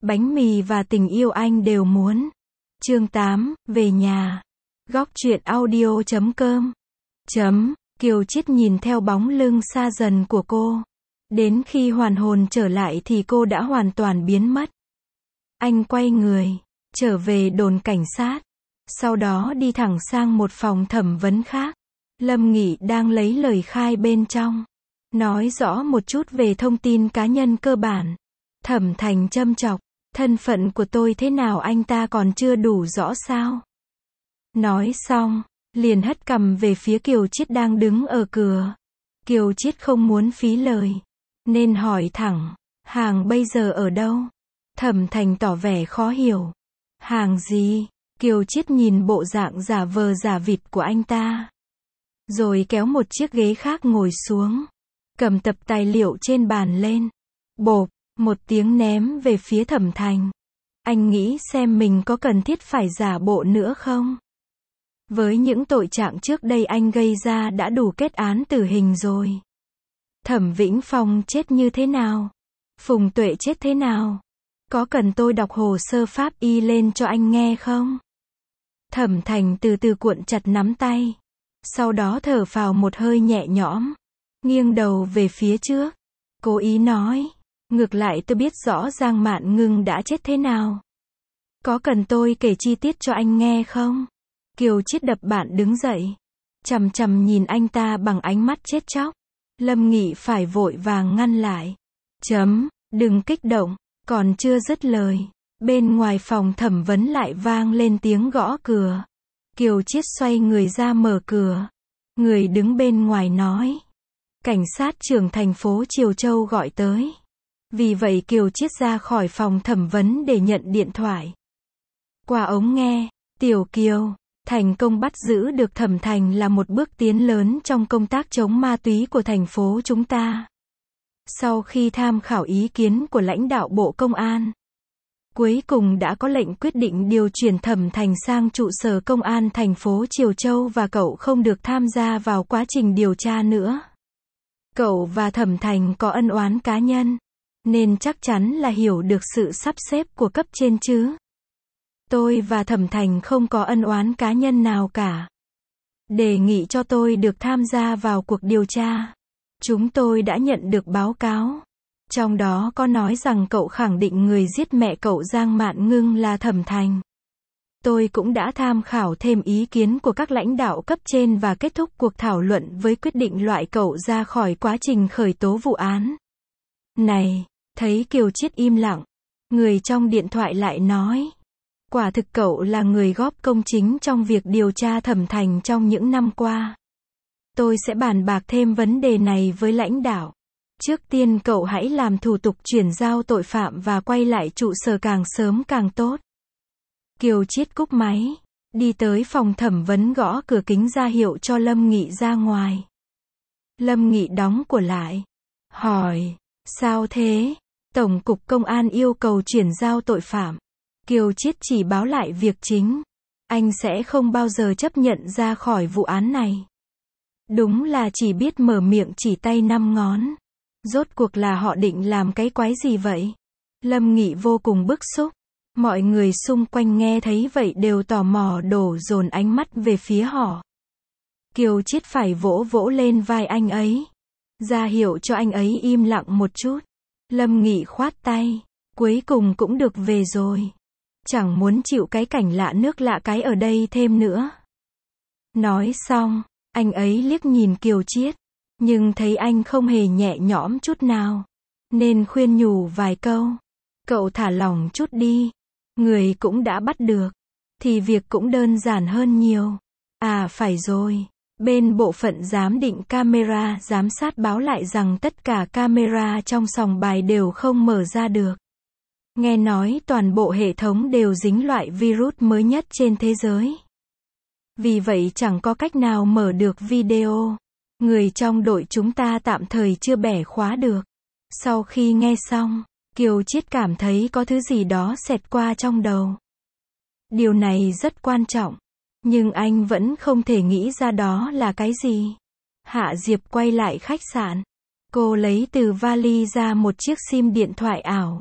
bánh mì và tình yêu anh đều muốn. Chương 8, về nhà. Góc truyện audio.com. Kiều Chiết nhìn theo bóng lưng xa dần của cô. Đến khi hoàn hồn trở lại thì cô đã hoàn toàn biến mất. Anh quay người, trở về đồn cảnh sát. Sau đó đi thẳng sang một phòng thẩm vấn khác. Lâm Nghị đang lấy lời khai bên trong. Nói rõ một chút về thông tin cá nhân cơ bản. Thẩm Thành châm chọc. Thân phận của tôi thế nào anh ta còn chưa đủ rõ sao? Nói xong, liền hất cằm về phía Kiều Chiết đang đứng ở cửa. Kiều Chiết không muốn phí lời, nên hỏi thẳng, Hàng bây giờ ở đâu? Thẩm Thành tỏ vẻ khó hiểu. Hàng gì? Kiều Chiết nhìn bộ dạng giả vờ giả vịt của anh ta. Rồi kéo một chiếc ghế khác ngồi xuống. Cầm tập tài liệu trên bàn lên. Bộp, một tiếng ném về phía Thẩm Thành. Anh nghĩ xem mình có cần thiết phải giả bộ nữa không? Với những tội trạng trước đây anh gây ra đã đủ kết án tử hình rồi. Thẩm Vĩnh Phong chết như thế nào? Phùng Tuệ chết thế nào? Có cần tôi đọc hồ sơ pháp y lên cho anh nghe không? Thẩm Thành từ từ cuộn chặt nắm tay. Sau đó thở phào một hơi nhẹ nhõm. Nghiêng đầu về phía trước. Cố ý nói. Ngược lại tôi biết rõ Giang Mạn Ngưng đã chết thế nào. Có cần tôi kể chi tiết cho anh nghe không? Kiều Chiết đập bàn đứng dậy. Chằm chằm nhìn anh ta bằng ánh mắt chết chóc. Lâm Nghị phải vội vàng ngăn lại. Đừng kích động. Còn chưa dứt lời. Bên ngoài phòng thẩm vấn lại vang lên tiếng gõ cửa. Kiều Chiết xoay người ra mở cửa. Người đứng bên ngoài nói. Cảnh sát trưởng thành phố Triều Châu gọi tới. Vì vậy Kiều Chiết ra khỏi phòng thẩm vấn để nhận điện thoại. Qua ống nghe, Tiểu Kiều, thành công bắt giữ được Thẩm Thành là một bước tiến lớn trong công tác chống ma túy của thành phố chúng ta. Sau khi tham khảo ý kiến của lãnh đạo Bộ Công an, cuối cùng đã có lệnh quyết định điều chuyển Thẩm Thành sang trụ sở công an thành phố Triều Châu và cậu không được tham gia vào quá trình điều tra nữa. Cậu và Thẩm Thành có ân oán cá nhân, nên chắc chắn là hiểu được sự sắp xếp của cấp trên chứ. Tôi và Thẩm Thành không có ân oán cá nhân nào cả. Đề nghị cho tôi được tham gia vào cuộc điều tra. Chúng tôi đã nhận được báo cáo. Trong đó có nói rằng cậu khẳng định người giết mẹ cậu Giang Mạn Ngưng là Thẩm Thành. Tôi cũng đã tham khảo thêm ý kiến của các lãnh đạo cấp trên và kết thúc cuộc thảo luận với quyết định loại cậu ra khỏi quá trình khởi tố vụ án. Này, thấy Kiều Chiết im lặng, người trong điện thoại lại nói. Quả thực cậu là người góp công chính trong việc điều tra Thẩm Thành trong những năm qua. Tôi sẽ bàn bạc thêm vấn đề này với lãnh đạo. Trước tiên cậu hãy làm thủ tục chuyển giao tội phạm và quay lại trụ sở càng sớm càng tốt. Kiều Chiết cúp máy, đi tới phòng thẩm vấn gõ cửa kính ra hiệu cho Lâm Nghị ra ngoài. Lâm Nghị đóng cửa lại, hỏi, sao thế? Tổng cục Công an yêu cầu chuyển giao tội phạm. Kiều Chiết chỉ báo lại việc chính. Anh sẽ không bao giờ chấp nhận ra khỏi vụ án này. Đúng là chỉ biết mở miệng chỉ tay năm ngón. Rốt cuộc là họ định làm cái quái gì vậy? Lâm Nghị vô cùng bức xúc. Mọi người xung quanh nghe thấy vậy đều tò mò đổ dồn ánh mắt về phía họ. Kiều Chiết phải vỗ vỗ lên vai anh ấy. Ra hiệu cho anh ấy im lặng một chút. Lâm Nghị khoát tay. Cuối cùng cũng được về rồi. Chẳng muốn chịu cái cảnh lạ nước lạ cái ở đây thêm nữa. Nói xong, anh ấy liếc nhìn Kiều Chiết. Nhưng thấy anh không hề nhẹ nhõm chút nào. Nên khuyên nhủ vài câu. Cậu thả lỏng chút đi. Người cũng đã bắt được. Thì việc cũng đơn giản hơn nhiều. À phải rồi. Bên bộ phận giám định camera giám sát báo lại rằng tất cả camera trong sòng bài đều không mở ra được. Nghe nói toàn bộ hệ thống đều dính loại virus mới nhất trên thế giới. Vì vậy chẳng có cách nào mở được video. Người trong đội chúng ta tạm thời chưa bẻ khóa được. Sau khi nghe xong, Kiều Chiết cảm thấy có thứ gì đó xẹt qua trong đầu. Điều này rất quan trọng. Nhưng anh vẫn không thể nghĩ ra đó là cái gì. Hạ Diệp quay lại khách sạn. Cô lấy từ vali ra một chiếc sim điện thoại ảo.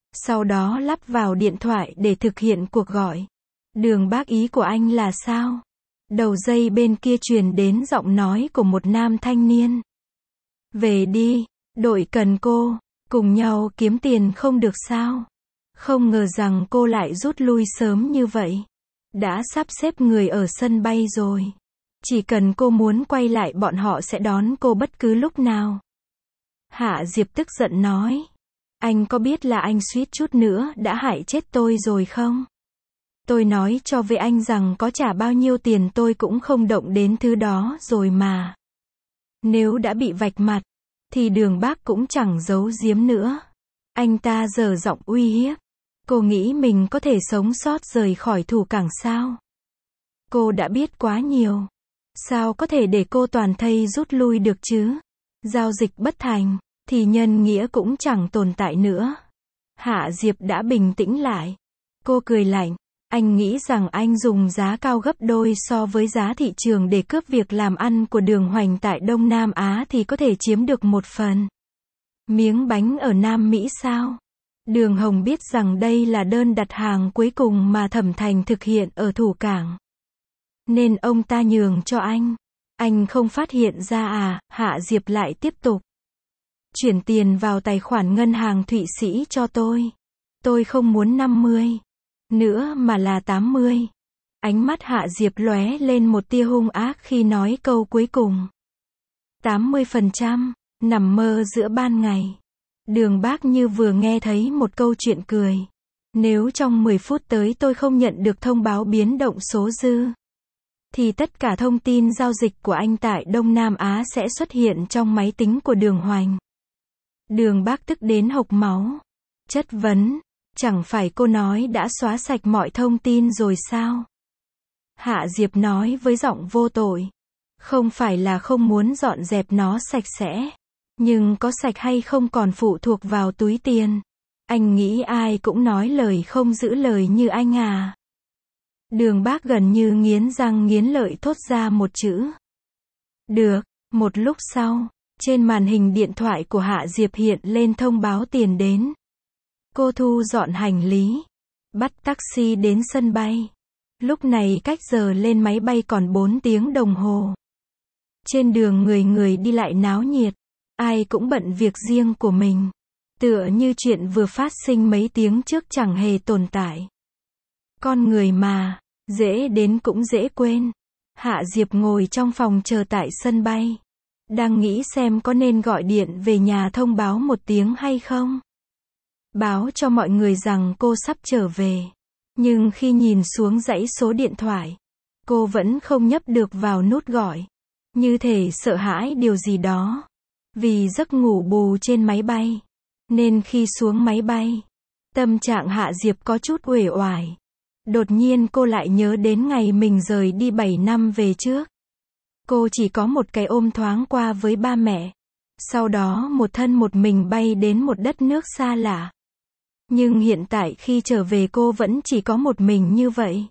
Sau đó lắp vào điện thoại để thực hiện cuộc gọi. Đường Bác, ý của anh là sao? Đầu dây bên kia truyền đến giọng nói của một nam thanh niên. Về đi, đội cần cô, cùng nhau kiếm tiền không được sao? Không ngờ rằng cô lại rút lui sớm như vậy. Đã sắp xếp người ở sân bay rồi. Chỉ cần cô muốn quay lại bọn họ sẽ đón cô bất cứ lúc nào. Hạ Diệp tức giận nói. Anh có biết là anh suýt chút nữa đã hại chết tôi rồi không? Tôi nói cho với anh rằng có trả bao nhiêu tiền tôi cũng không động đến thứ đó rồi mà. Nếu đã bị vạch mặt, thì Đường Bác cũng chẳng giấu giếm nữa. Anh ta giở giọng uy hiếp. Cô nghĩ mình có thể sống sót rời khỏi thủ cảng sao? Cô đã biết quá nhiều. Sao có thể để cô toàn thây rút lui được chứ? Giao dịch bất thành, thì nhân nghĩa cũng chẳng tồn tại nữa. Hạ Diệp đã bình tĩnh lại. Cô cười lạnh. Anh nghĩ rằng anh dùng giá cao gấp đôi so với giá thị trường để cướp việc làm ăn của Đường Hoành tại Đông Nam Á thì có thể chiếm được một phần miếng bánh ở Nam Mỹ sao? Đường Hồng biết rằng đây là đơn đặt hàng cuối cùng mà Thẩm Thành thực hiện ở thủ cảng. Nên ông ta nhường cho anh. Anh không phát hiện ra à? Hạ Diệp lại tiếp tục. Chuyển tiền vào tài khoản ngân hàng Thụy Sĩ cho tôi. Tôi không muốn 50 nữa mà là 80. Ánh mắt Hạ Diệp lóe lên một tia hung ác khi nói câu cuối cùng. 80%, nằm mơ giữa ban ngày. Đường Bác như vừa nghe thấy một câu chuyện cười. Nếu trong 10 phút tới tôi không nhận được thông báo biến động số dư, thì tất cả thông tin giao dịch của anh tại Đông Nam Á sẽ xuất hiện trong máy tính của Đường Hoành. Đường Bác tức đến hộc máu. Chất vấn. Chẳng phải cô nói đã xóa sạch mọi thông tin rồi sao? Hạ Diệp nói với giọng vô tội. Không phải là không muốn dọn dẹp nó sạch sẽ. Nhưng có sạch hay không còn phụ thuộc vào túi tiền. Anh nghĩ ai cũng nói lời không giữ lời như anh à? Đường Bác gần như nghiến răng nghiến lợi thốt ra một chữ. Được. Một lúc sau, trên màn hình điện thoại của Hạ Diệp hiện lên thông báo tiền đến. Cô thu dọn hành lý, bắt taxi đến sân bay. Lúc này cách giờ lên máy bay còn 4 tiếng đồng hồ. Trên đường người người đi lại náo nhiệt, ai cũng bận việc riêng của mình. Tựa như chuyện vừa phát sinh mấy tiếng trước chẳng hề tồn tại. Con người mà, dễ đến cũng dễ quên. Hạ Diệp ngồi trong phòng chờ tại sân bay. Đang nghĩ xem có nên gọi điện về nhà thông báo một tiếng hay không. Báo cho mọi người rằng cô sắp trở về. Nhưng khi nhìn xuống dãy số điện thoại, cô vẫn không nhấp được vào nút gọi. Như thể sợ hãi điều gì đó. Vì giấc ngủ bù trên máy bay, nên khi xuống máy bay, tâm trạng Hạ Diệp có chút uể oải. Đột nhiên cô lại nhớ đến ngày mình rời đi 7 năm về trước. Cô chỉ có một cái ôm thoáng qua với ba mẹ. Sau đó một thân một mình bay đến một đất nước xa lạ. Nhưng hiện tại khi trở về cô vẫn chỉ có một mình như vậy.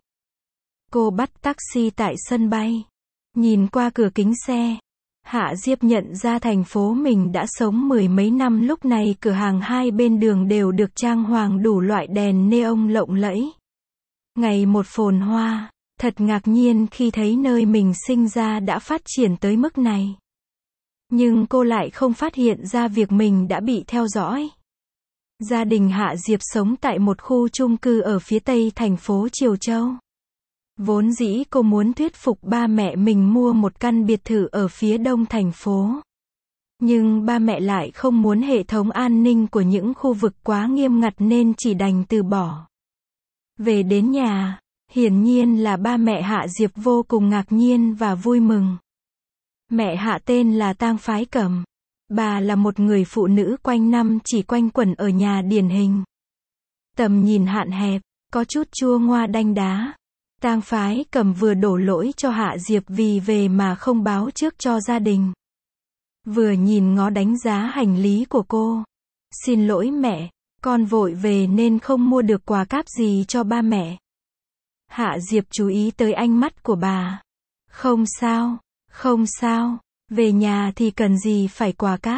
Cô bắt taxi tại sân bay. Nhìn qua cửa kính xe, Hạ Diệp nhận ra thành phố mình đã sống mười mấy năm. Lúc này cửa hàng hai bên đường đều được trang hoàng đủ loại đèn neon lộng lẫy. Ngày một phồn hoa. Thật ngạc nhiên khi thấy nơi mình sinh ra đã phát triển tới mức này. Nhưng cô lại không phát hiện ra việc mình đã bị theo dõi. Gia đình Hạ Diệp sống tại một khu chung cư ở phía tây thành phố Triều Châu. Vốn dĩ cô muốn thuyết phục ba mẹ mình mua một căn biệt thự ở phía đông thành phố. Nhưng ba mẹ lại không muốn hệ thống an ninh của những khu vực quá nghiêm ngặt nên chỉ đành từ bỏ. Về đến nhà, hiển nhiên là ba mẹ Hạ Diệp vô cùng ngạc nhiên và vui mừng. Mẹ Hạ tên là Tang Phái Cẩm. Bà là một người phụ nữ quanh năm chỉ quanh quẩn ở nhà điển hình. Tầm nhìn hạn hẹp, có chút chua ngoa đanh đá. Tang Phái Cẩm vừa đổ lỗi cho Hạ Diệp vì về mà không báo trước cho gia đình. Vừa nhìn ngó đánh giá hành lý của cô. Xin lỗi mẹ, con vội về nên không mua được quà cáp gì cho ba mẹ. Hạ Diệp chú ý tới ánh mắt của bà. Không sao, không sao, về nhà thì cần gì phải quà cáp.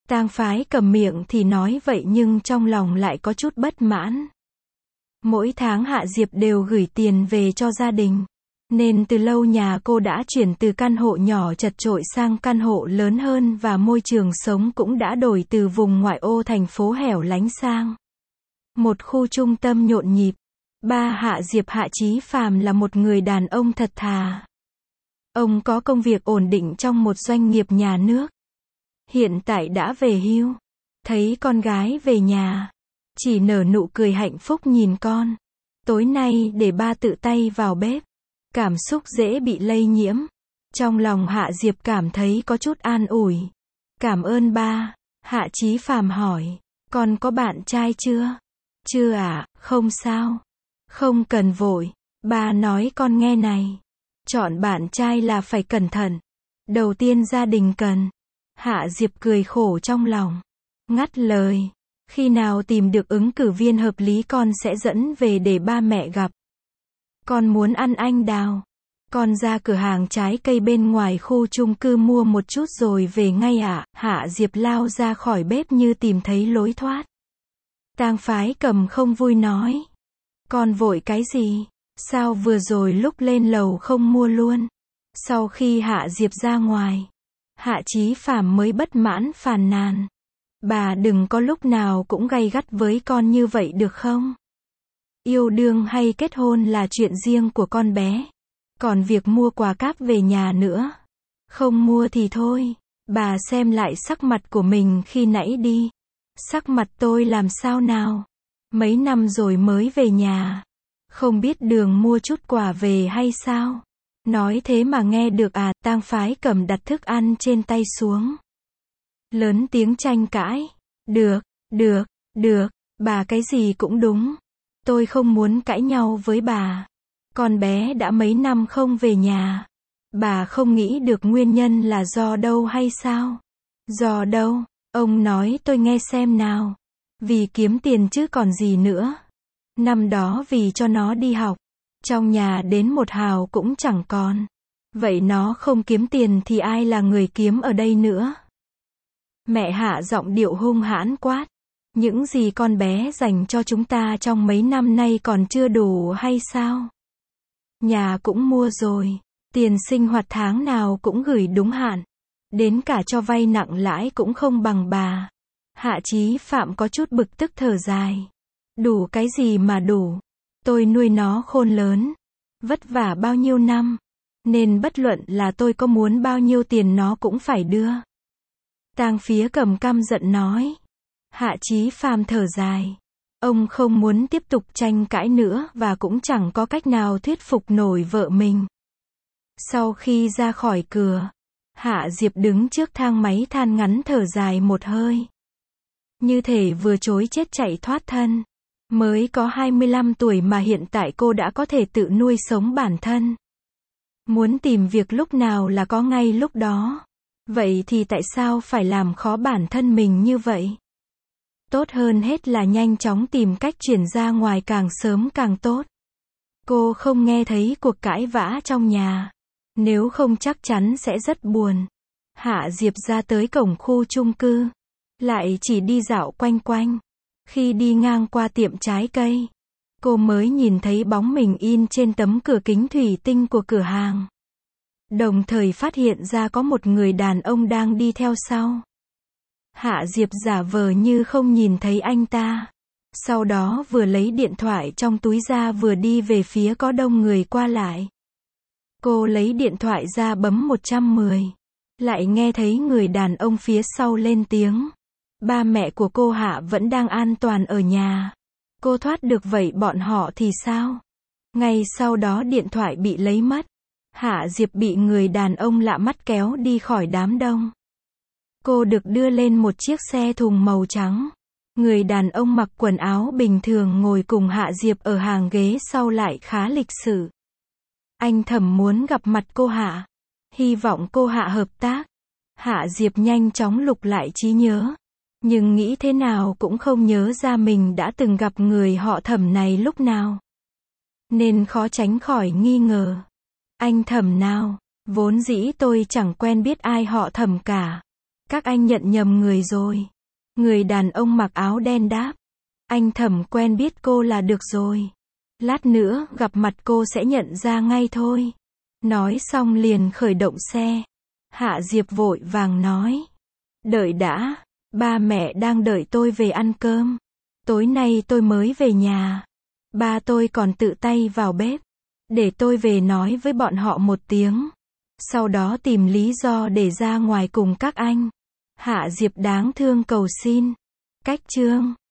Tang Phái cầm miệng thì nói vậy nhưng trong lòng lại có chút bất mãn. Mỗi tháng Hạ Diệp đều gửi tiền về cho gia đình. Nên từ lâu nhà cô đã chuyển từ căn hộ nhỏ chật chội sang căn hộ lớn hơn và môi trường sống cũng đã đổi từ vùng ngoại ô thành phố hẻo lánh sang một khu trung tâm nhộn nhịp. Ba Hạ Diệp Hạ Chí Phàm là một người đàn ông thật thà. Ông có công việc ổn định trong một doanh nghiệp nhà nước. Hiện tại đã về hưu. Thấy con gái về nhà, chỉ nở nụ cười hạnh phúc nhìn con. Tối nay để ba tự tay vào bếp. Cảm xúc dễ bị lây nhiễm. Trong lòng Hạ Diệp cảm thấy có chút an ủi. Cảm ơn ba. Hạ Chí Phàm hỏi, con có bạn trai chưa? Chưa ạ, không sao. Không cần vội. Ba nói con nghe này. Chọn bạn trai là phải cẩn thận. Đầu tiên gia đình cần. Hạ Diệp cười khổ trong lòng. Ngắt lời. Khi nào tìm được ứng cử viên hợp lý con sẽ dẫn về để ba mẹ gặp. Con muốn ăn anh đào. Con ra cửa hàng trái cây bên ngoài khu chung cư mua một chút rồi về ngay ạ. Hạ Diệp lao ra khỏi bếp như tìm thấy lối thoát. Tang Phái cầm không vui nói. Con vội cái gì? Sao vừa rồi lúc lên lầu không mua luôn? Sau khi Hạ Diệp ra ngoài, Hạ Chí Phàm mới bất mãn phàn nàn. Bà đừng có lúc nào cũng gay gắt với con như vậy được không? Yêu đương hay kết hôn là chuyện riêng của con bé. Còn việc mua quà cáp về nhà nữa. Không mua thì thôi. Bà xem lại sắc mặt của mình khi nãy đi. Sắc mặt tôi làm sao nào? Mấy năm rồi mới về nhà. Không biết đường mua chút quà về hay sao? Nói thế mà nghe được à? Tang Phái cầm đặt thức ăn trên tay xuống. Lớn tiếng tranh cãi. Được, bà cái gì cũng đúng. Tôi không muốn cãi nhau với bà. Con bé đã mấy năm không về nhà. Bà không nghĩ được nguyên nhân là do đâu hay sao? Do đâu? Ông nói tôi nghe xem nào. Vì kiếm tiền chứ còn gì nữa. Năm đó vì cho nó đi học. Trong nhà đến một hào cũng chẳng còn. Vậy nó không kiếm tiền thì ai là người kiếm ở đây nữa? Mẹ hạ giọng điệu hung hãn quát. Những gì con bé dành cho chúng ta trong mấy năm nay còn chưa đủ hay sao? Nhà cũng mua rồi. Tiền sinh hoạt tháng nào cũng gửi đúng hạn. Đến cả cho vay nặng lãi cũng không bằng bà. Hạ Chí Phạm có chút bực tức thở dài. Đủ cái gì mà đủ? Tôi nuôi nó khôn lớn. Vất vả bao nhiêu năm. Nên bất luận là tôi có muốn bao nhiêu tiền nó cũng phải đưa. Tang Phía cầm căm giận nói. Hạ Chí Phàm thở dài. Ông không muốn tiếp tục tranh cãi nữa và cũng chẳng có cách nào thuyết phục nổi vợ mình. Sau khi ra khỏi cửa, Hạ Diệp đứng trước thang máy than ngắn thở dài một hơi. Như thể vừa chối chết chạy thoát thân. Mới có 25 tuổi mà hiện tại cô đã có thể tự nuôi sống bản thân. Muốn tìm việc lúc nào là có ngay lúc đó. Vậy thì tại sao phải làm khó bản thân mình như vậy? Tốt hơn hết là nhanh chóng tìm cách chuyển ra ngoài càng sớm càng tốt. Cô không nghe thấy cuộc cãi vã trong nhà. Nếu không chắc chắn sẽ rất buồn. Hạ Diệp ra tới cổng khu chung cư. Lại chỉ đi dạo quanh quanh. Khi đi ngang qua tiệm trái cây, cô mới nhìn thấy bóng mình in trên tấm cửa kính thủy tinh của cửa hàng. Đồng thời phát hiện ra có một người đàn ông đang đi theo sau. Hạ Diệp giả vờ như không nhìn thấy anh ta. Sau đó vừa lấy điện thoại trong túi ra vừa đi về phía có đông người qua lại. Cô lấy điện thoại ra bấm 110. Lại nghe thấy người đàn ông phía sau lên tiếng. Ba mẹ của cô Hạ vẫn đang an toàn ở nhà. Cô thoát được vậy bọn họ thì sao? Ngay sau đó điện thoại bị lấy mất. Hạ Diệp bị người đàn ông lạ mắt kéo đi khỏi đám đông. Cô được đưa lên một chiếc xe thùng màu trắng. Người đàn ông mặc quần áo bình thường ngồi cùng Hạ Diệp ở hàng ghế sau lại khá lịch sự. Anh thầm muốn gặp mặt cô Hạ. Hy vọng cô Hạ hợp tác. Hạ Diệp nhanh chóng lục lại trí nhớ. Nhưng nghĩ thế nào cũng không nhớ ra mình đã từng gặp người họ Thẩm này lúc nào. Nên khó tránh khỏi nghi ngờ. Anh Thẩm nào? Vốn dĩ tôi chẳng quen biết ai họ Thẩm cả. Các anh nhận nhầm người rồi. Người đàn ông mặc áo đen đáp. Anh Thẩm quen biết cô là được rồi. Lát nữa gặp mặt cô sẽ nhận ra ngay thôi. Nói xong liền khởi động xe. Hạ Diệp vội vàng nói. Đợi đã, ba mẹ đang đợi tôi về ăn cơm. Tối nay tôi mới về nhà. Ba tôi còn tự tay vào bếp. Để tôi về nói với bọn họ một tiếng. Sau đó tìm lý do để ra ngoài cùng các anh. Hạ Diệp đáng thương cầu xin. Cách chương